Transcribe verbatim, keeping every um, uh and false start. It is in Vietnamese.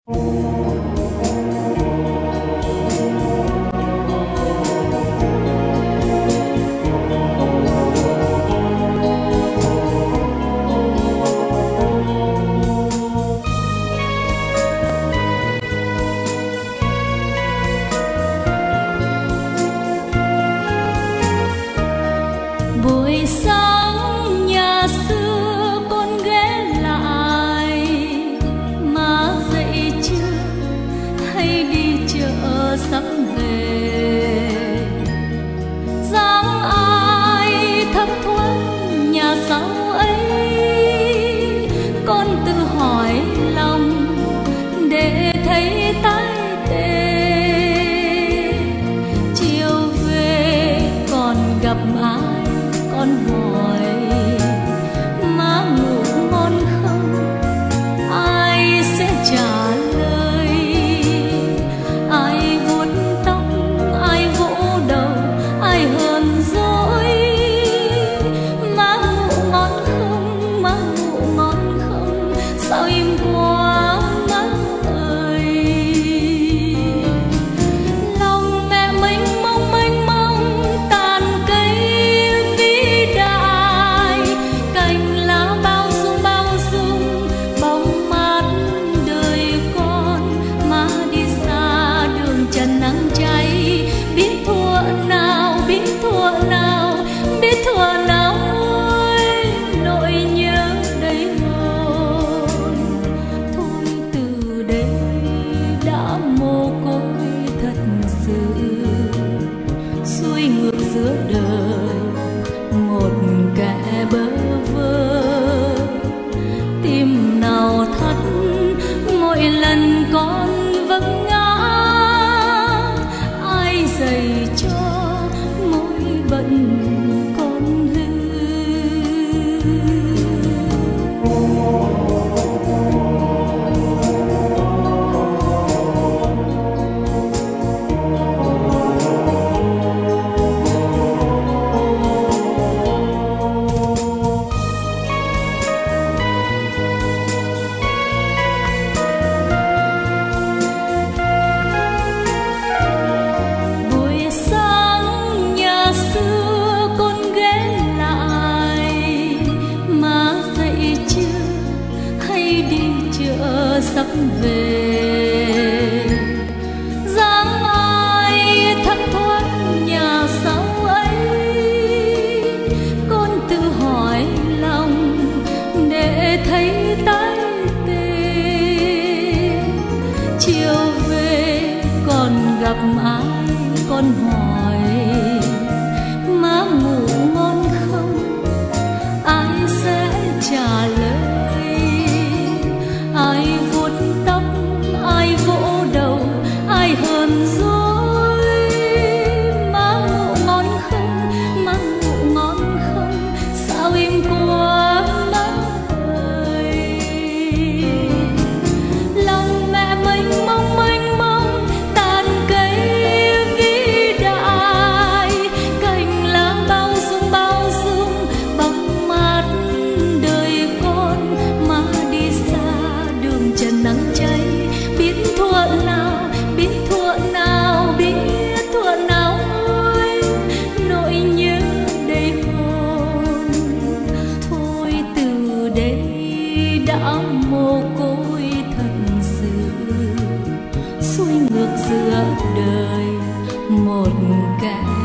Buổi sáng nhà xưa con ghé lại, má dậy chưa hay đi chợ sắp về. Dáng ai thấp thoáng nhà sau ấy, con tự hỏi lòng để thấy tái tê. Chiều về còn gặp ai con hỏi má ngủ ngon không, ai sẽ trả lời. Ai vuốt tóc, ai vỗ đầu, ai hờn dỗi. Má ngủ ngon không, má ngủ ngon không, sao im quá má ơi. Lòng mẹ mênh mông mênh mông tàn cây vĩ đại, cành lá bao dung bao dung bóng mát đời con. Má đi xa đường trần nắng cháy, biết thuở nào, biết thuở nào, biết thuở nào ơi, nỗi nhớ đầy hồn. Thôi từ đây đã mồ côi thật sự, xuôi ngược giữa đời một kẻ bơ vơ. Tim nào thắt mỗi lần con vấp ngã, ai dạy cho mỗi bận con hư. Buổi sáng nhà xưa con ghé lại, má dậy chưa hay đi chợ sắp về. Dáng ai thấp thoáng nhà sau ấy, con tự hỏi lòng để thấy tái tê. Chiều về còn gặp ai con hỏi má ngủ ngon không, ai sẽ trả lời. Ai vuốt tóc, ai vỗ đầu, ai hờn dỗi. Má ngủ ngon không, má ngủ ngon không, sao im quá má ơi. Lòng mẹ mênh mông mênh mông tàn cây vĩ đại, cành lá bao dung bao dung bóng mát đời con. Má đi xa đường trần nắng cháy, biết thuở nào, biết thuở nào, biết thuở nào ơi, nỗi nhớ đầy hồn. Thôi từ đây đã mồ côi thật sự, xuôi ngược giữa đời một kẻ